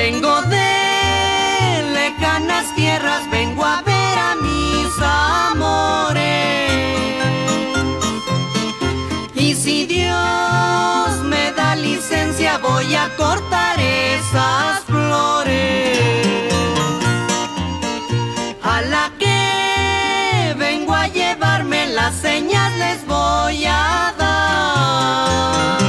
Vengo de lejanas tierras, vengo a ver a mis amores. Y si Dios me da licencia, voy a cortar esas flores. A la que vengo a llevarme las señas les voy a dar.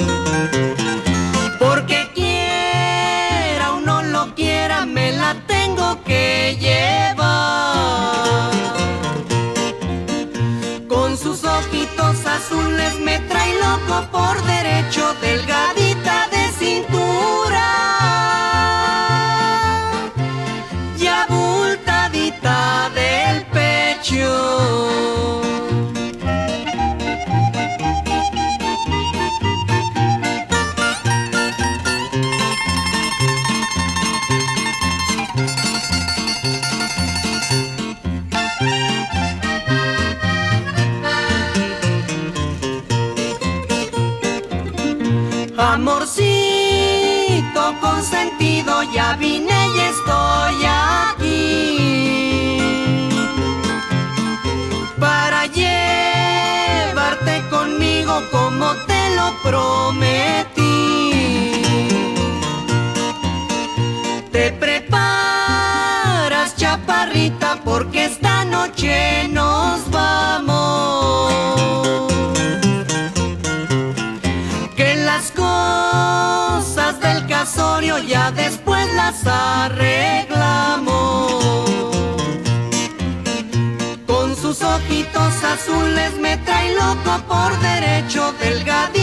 Porque quiera o no lo quiera, me la tengo que llevar. Con sus ojitos azules me trae loco por derecho, delgadita de cintura y abultadita del pecho. Amorcito consentido, ya vine y estoy aquí para llevarte conmigo como te lo prometí. Te preparas, chaparrita, porque esta noche nos vamos. Que las cosas del casorio ya después las arreglamos. Con sus ojitos azules me trae loco por derecho, delgadito